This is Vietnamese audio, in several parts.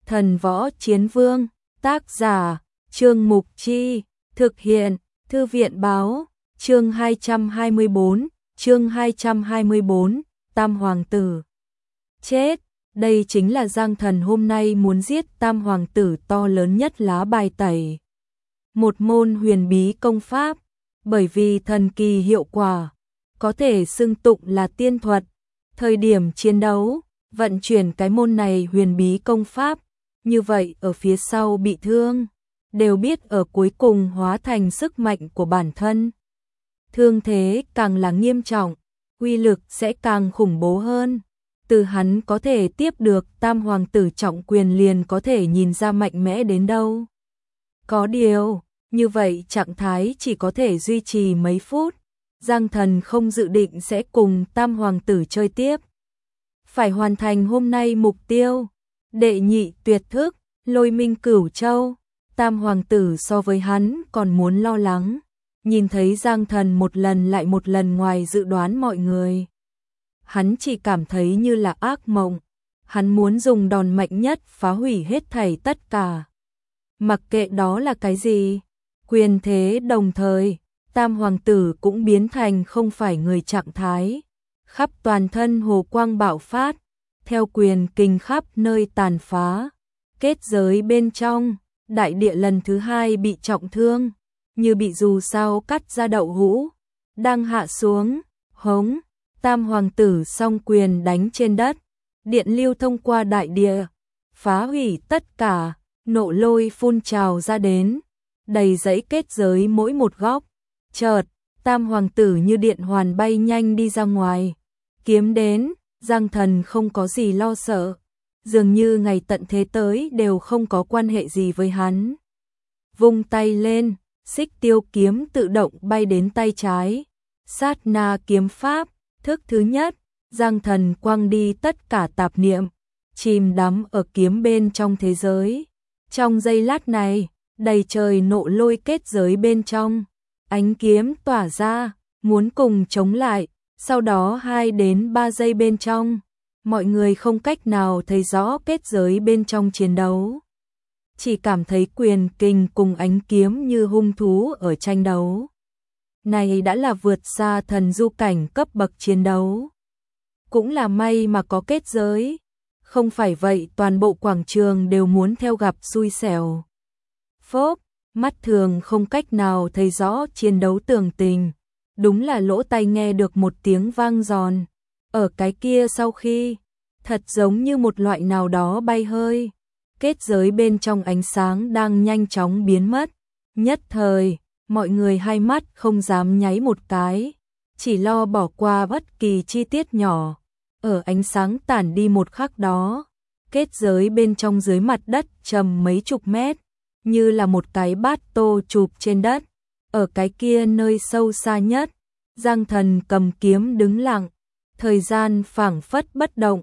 Thần Võ Chiến Vương, tác giả, Trương Mục Chi, thực hiện, Thư viện Báo, chương 224, Tam Hoàng Tử. Chết, đây chính là Giang Thần hôm nay muốn giết Tam Hoàng Tử to lớn nhất lá bài tẩy. Một môn huyền bí công pháp, bởi vì thần kỳ hiệu quả, có thể xưng tụng là tiên thuật. Thời điểm chiến đấu, vận chuyển cái môn này huyền bí công pháp, như vậy ở phía sau bị thương, đều biết ở cuối cùng hóa thành sức mạnh của bản thân. Thương thế càng là nghiêm trọng, uy lực sẽ càng khủng bố hơn. Từ hắn có thể tiếp được Tam Hoàng Tử trọng quyền liền có thể nhìn ra mạnh mẽ đến đâu. Có điều, như vậy trạng thái chỉ có thể duy trì mấy phút. Giang Thần không dự định sẽ cùng Tam Hoàng Tử chơi tiếp. Phải hoàn thành hôm nay mục tiêu. Đệ nhị tuyệt thức, Lôi Minh Cửu Châu. Tam Hoàng Tử so với hắn còn muốn lo lắng. Nhìn thấy Giang Thần một lần lại một lần ngoài dự đoán mọi người. Hắn chỉ cảm thấy như là ác mộng. Hắn muốn dùng đòn mạnh nhất phá hủy hết thảy tất cả. Mặc kệ đó là cái gì. Quyền thế đồng thời, Tam Hoàng Tử cũng biến thành không phải người trạng thái. Khắp toàn thân hồ quang bạo phát, theo quyền kình khắp nơi tàn phá. Kết giới bên trong, đại địa lần thứ hai bị trọng thương, như bị dù sao cắt ra đậu hũ, đang hạ xuống, hống. Tam Hoàng Tử song quyền đánh trên đất, điện lưu thông qua đại địa, phá hủy tất cả, nộ lôi phun trào ra đến, đầy dãy kết giới mỗi một góc. Chợt, Tam Hoàng Tử như điện hoàn bay nhanh đi ra ngoài. Kiếm đến, Giang Thần không có gì lo sợ, dường như ngày tận thế tới đều không có quan hệ gì với hắn. Vung tay lên, Xích Tiêu kiếm tự động bay đến tay trái. Sát na kiếm pháp, thức thứ nhất, Giang Thần quăng đi tất cả tạp niệm, chìm đắm ở kiếm bên trong thế giới. Trong giây lát này, đầy trời nộ lôi kết giới bên trong, ánh kiếm tỏa ra, muốn cùng chống lại. Sau đó 2 đến 3 giây bên trong, mọi người không cách nào thấy rõ kết giới bên trong chiến đấu. Chỉ cảm thấy quyền kình cùng ánh kiếm như hung thú ở tranh đấu. Này đã là vượt xa thần du cảnh cấp bậc chiến đấu. Cũng là may mà có kết giới. Không phải vậy toàn bộ quảng trường đều muốn theo gặp xui xẻo. Phốp, mắt thường không cách nào thấy rõ chiến đấu tường tình. Đúng là lỗ tai nghe được một tiếng vang giòn. Ở cái kia sau khi, thật giống như một loại nào đó bay hơi. Kết giới bên trong ánh sáng đang nhanh chóng biến mất. Nhất thời, mọi người hai mắt không dám nháy một cái. Chỉ lo bỏ qua bất kỳ chi tiết nhỏ. Ở ánh sáng tản đi một khắc đó, kết giới bên trong dưới mặt đất trầm mấy chục mét. Như là một cái bát tô chụp trên đất. Ở cái kia nơi sâu xa nhất, Giang Thần cầm kiếm đứng lặng, thời gian phảng phất bất động.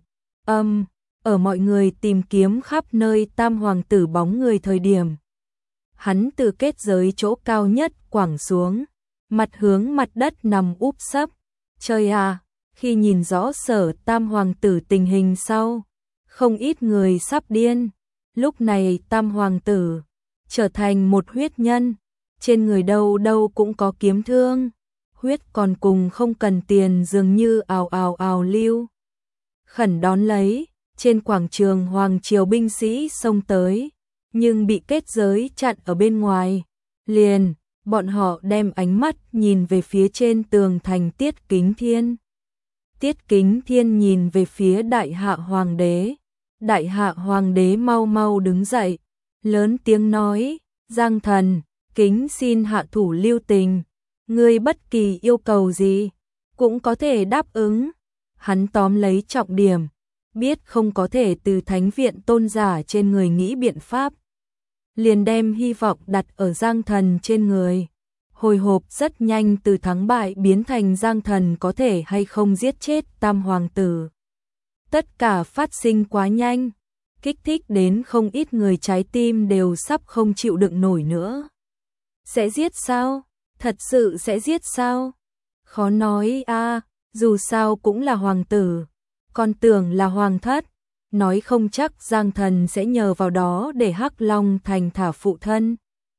Ở mọi người tìm kiếm khắp nơi Tam Hoàng Tử bóng người thời điểm. Hắn từ kết giới chỗ cao nhất quẳng xuống, mặt hướng mặt đất nằm úp sấp. Trời à, khi nhìn rõ Sở Tam Hoàng Tử tình hình sau, không ít người sắp điên. Lúc này Tam Hoàng Tử trở thành một huyết nhân. Trên người đâu đâu cũng có kiếm thương, huyết còn cùng không cần tiền dường như ào ào ào lưu. Khẩn đón lấy, trên quảng trường hoàng triều binh sĩ xông tới, nhưng bị kết giới chặn ở bên ngoài. Liền, bọn họ đem ánh mắt nhìn về phía trên tường thành Tiết Kính Thiên. Tiết Kính Thiên nhìn về phía Đại Hạ Hoàng đế. Đại Hạ Hoàng đế mau mau đứng dậy, lớn tiếng nói, Giang Thần, kính xin hạ thủ lưu tình, ngươi bất kỳ yêu cầu gì cũng có thể đáp ứng. Hắn tóm lấy trọng điểm, biết không có thể từ thánh viện tôn giả trên người nghĩ biện pháp, liền đem hy vọng đặt ở Giang Thần trên người. Hồi hộp rất nhanh từ thắng bại biến thành Giang Thần có thể hay không giết chết Tam Hoàng Tử. Tất cả phát sinh quá nhanh, kích thích đến không ít người trái tim đều sắp không chịu đựng nổi nữa. Sẽ giết sao? Thật sự sẽ giết sao? Khó nói a, dù sao cũng là hoàng tử, còn tưởng là hoàng thất, nói không chắc Giang Thần sẽ nhờ vào đó để Hắc Long Thành thả phụ thân.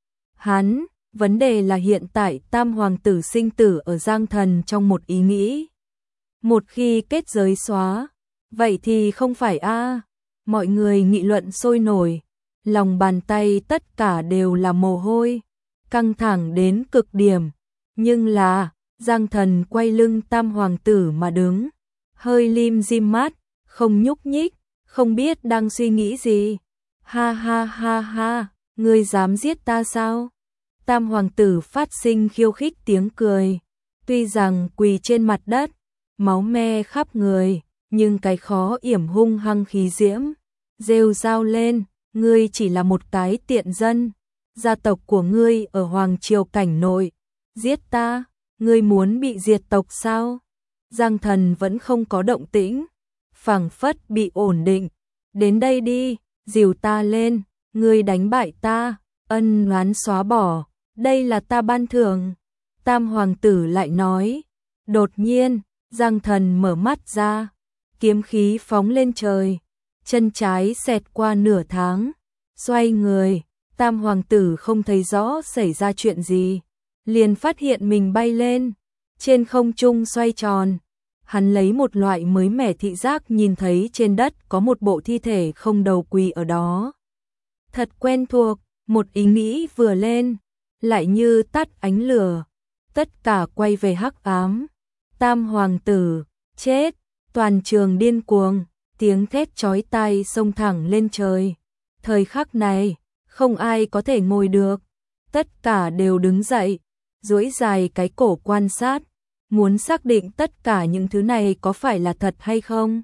Hắn, vấn đề là hiện tại Tam Hoàng tử sinh tử ở Giang Thần trong một ý nghĩ. Một khi kết giới xóa, vậy thì không phải a? Mọi người nghị luận sôi nổi, lòng bàn tay tất cả đều là mồ hôi, căng thẳng đến cực điểm. Nhưng là, Giang Thần quay lưng Tam Hoàng tử mà đứng, hơi lim dim mắt, không nhúc nhích, không biết đang suy nghĩ gì. Ha ha ha ha, ngươi dám giết ta sao? Tam Hoàng tử phát sinh khiêu khích tiếng cười, tuy rằng quỳ trên mặt đất, máu me khắp người, nhưng cái khó yểm hung hăng khí diễm, rêu rao lên, ngươi chỉ là một cái tiện dân, gia tộc của ngươi ở Hoàng Triều cảnh nội, giết ta, ngươi muốn bị diệt tộc sao? Giang Thần vẫn không có động tĩnh, phảng phất bị ổn định, đến đây đi, dìu ta lên, ngươi đánh bại ta, ân oán xóa bỏ, đây là ta ban thưởng. Tam Hoàng tử lại nói, đột nhiên, Giang Thần mở mắt ra, kiếm khí phóng lên trời, chân trái xẹt qua nửa tháng, xoay người, Tam Hoàng tử không thấy rõ xảy ra chuyện gì, liền phát hiện mình bay lên, trên không trung xoay tròn. Hắn lấy một loại mới mẻ thị giác nhìn thấy trên đất có một bộ thi thể không đầu quỳ ở đó. Thật quen thuộc, một ý nghĩ vừa lên, lại như tắt ánh lửa, tất cả quay về hắc ám. Tam Hoàng tử, chết, toàn trường điên cuồng, tiếng thét chói tai xông thẳng lên trời. Thời khắc này, không ai có thể ngồi được, tất cả đều đứng dậy, duỗi dài cái cổ quan sát, muốn xác định tất cả những thứ này có phải là thật hay không.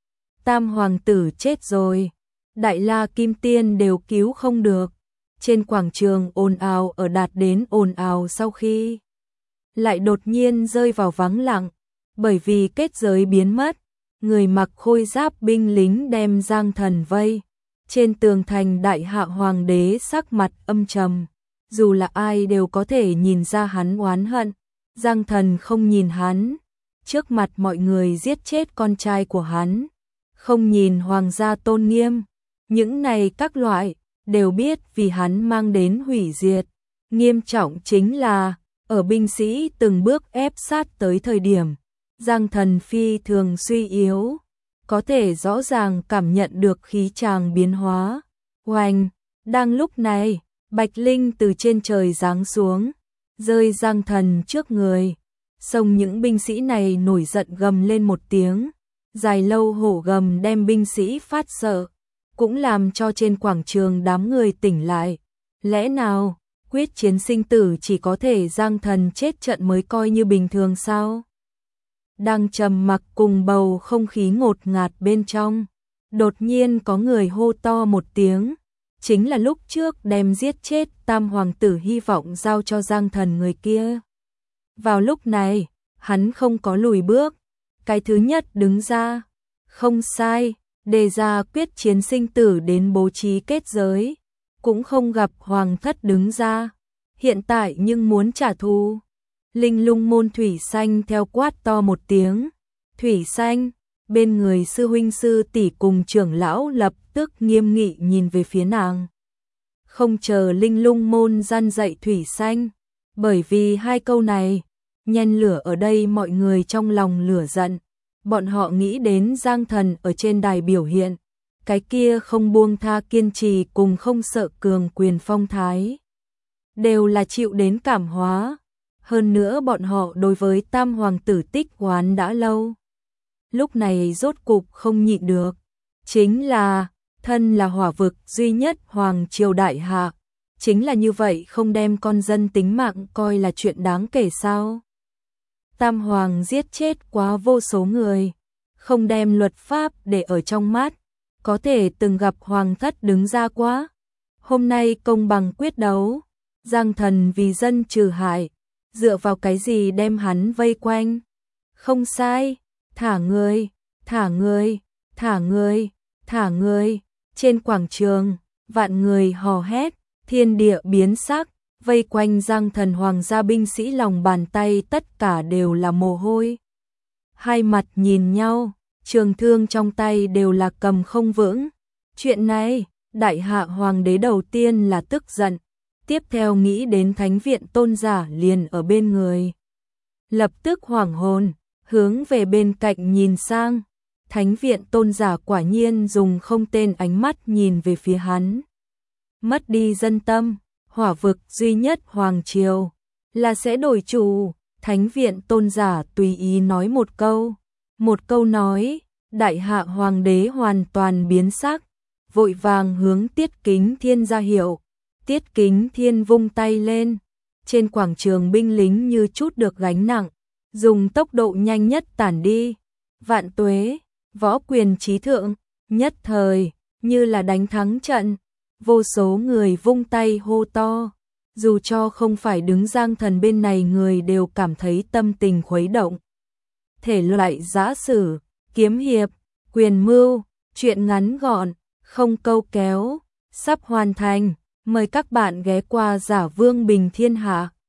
Tam Hoàng tử chết rồi, Đại La Kim Tiên đều cứu không được. Trên quảng trường ồn ào ở đạt đến ồn ào sau khi lại đột nhiên rơi vào vắng lặng, bởi vì kết giới biến mất, người mặc khôi giáp binh lính đem Giang Thần vây. Trên tường thành Đại Hạ Hoàng đế sắc mặt âm trầm, dù là ai đều có thể nhìn ra hắn oán hận. Giang Thần không nhìn hắn, trước mặt mọi người giết chết con trai của hắn, không nhìn hoàng gia tôn nghiêm, những này các loại đều biết vì hắn mang đến hủy diệt. Nghiêm trọng chính là, ở binh sĩ từng bước ép sát tới thời điểm, Giang Thần phi thường suy yếu, có thể rõ ràng cảm nhận được khí tràng biến hóa. Oanh, đang lúc này, Bạch Linh từ trên trời giáng xuống, rơi Giang Thần trước người. Xong những binh sĩ này nổi giận gầm lên một tiếng, dài lâu hổ gầm đem binh sĩ phát sợ, cũng làm cho trên quảng trường đám người tỉnh lại. Lẽ nào, quyết chiến sinh tử chỉ có thể Giang Thần chết trận mới coi như bình thường sao? Đang trầm mặc cùng bầu không khí ngột ngạt bên trong, đột nhiên có người hô to một tiếng, chính là lúc trước đem giết chết Tam Hoàng tử hy vọng giao cho Giang Thần người kia. Vào lúc này, hắn không có lùi bước, cái thứ nhất đứng ra, không sai, đề ra quyết chiến sinh tử đến bố trí kết giới, cũng không gặp Hoàng thất đứng ra, hiện tại nhưng muốn trả thù. Linh Lung môn Thủy Xanh theo quát to một tiếng, Thủy Xanh, bên người sư huynh sư tỷ cùng trưởng lão lập tức nghiêm nghị nhìn về phía nàng. Không chờ Linh Lung môn gian dạy Thủy Xanh, bởi vì hai câu này, nhen lửa ở đây mọi người trong lòng lửa giận, bọn họ nghĩ đến Giang Thần ở trên đài biểu hiện, cái kia không buông tha kiên trì cùng không sợ cường quyền phong thái, đều là chịu đến cảm hóa. Hơn nữa bọn họ đối với Tam Hoàng tử tích oán đã lâu. Lúc này rốt cục không nhịn được. Chính là, thân là hỏa vực duy nhất Hoàng triều Đại Hạ. Chính là như vậy không đem con dân tính mạng coi là chuyện đáng kể sao. Tam Hoàng giết chết quá vô số người. Không đem luật pháp để ở trong mắt. Có thể từng gặp Hoàng thất đứng ra quá. Hôm nay công bằng quyết đấu. Giang Thần vì dân trừ hại. Dựa vào cái gì đem hắn vây quanh? Không sai, thả người, thả người, thả người, thả người. Trên quảng trường, vạn người hò hét, thiên địa biến sắc, vây quanh Giang Thần hoàng gia binh sĩ lòng bàn tay tất cả đều là mồ hôi. Hai mặt nhìn nhau, trường thương trong tay đều là cầm không vững. Chuyện này, đại hạ hoàng đế đầu tiên là tức giận, tiếp theo nghĩ đến thánh viện tôn giả liền ở bên người. Lập tức hoảng hồn, hướng về bên cạnh nhìn sang, thánh viện tôn giả quả nhiên dùng không tên ánh mắt nhìn về phía hắn. Mất đi dân tâm, hỏa vực duy nhất hoàng triều, là sẽ đổi chủ, thánh viện tôn giả tùy ý nói một câu nói, đại hạ hoàng đế hoàn toàn biến sắc, vội vàng hướng Tiết Kính Thiên ra hiệu. Tiết Kính Thiên vung tay lên, trên quảng trường binh lính như chút được gánh nặng, dùng tốc độ nhanh nhất tản đi. Vạn tuế, võ quyền trí thượng, nhất thời, như là đánh thắng trận, vô số người vung tay hô to. Dù cho không phải đứng Giang Thần bên này người đều cảm thấy tâm tình khuấy động. Thể loại giã sử, kiếm hiệp, quyền mưu, truyện ngắn gọn, không câu kéo, sắp hoàn thành. Mời các bạn ghé qua Giả Vương Bình Thiên Hạ.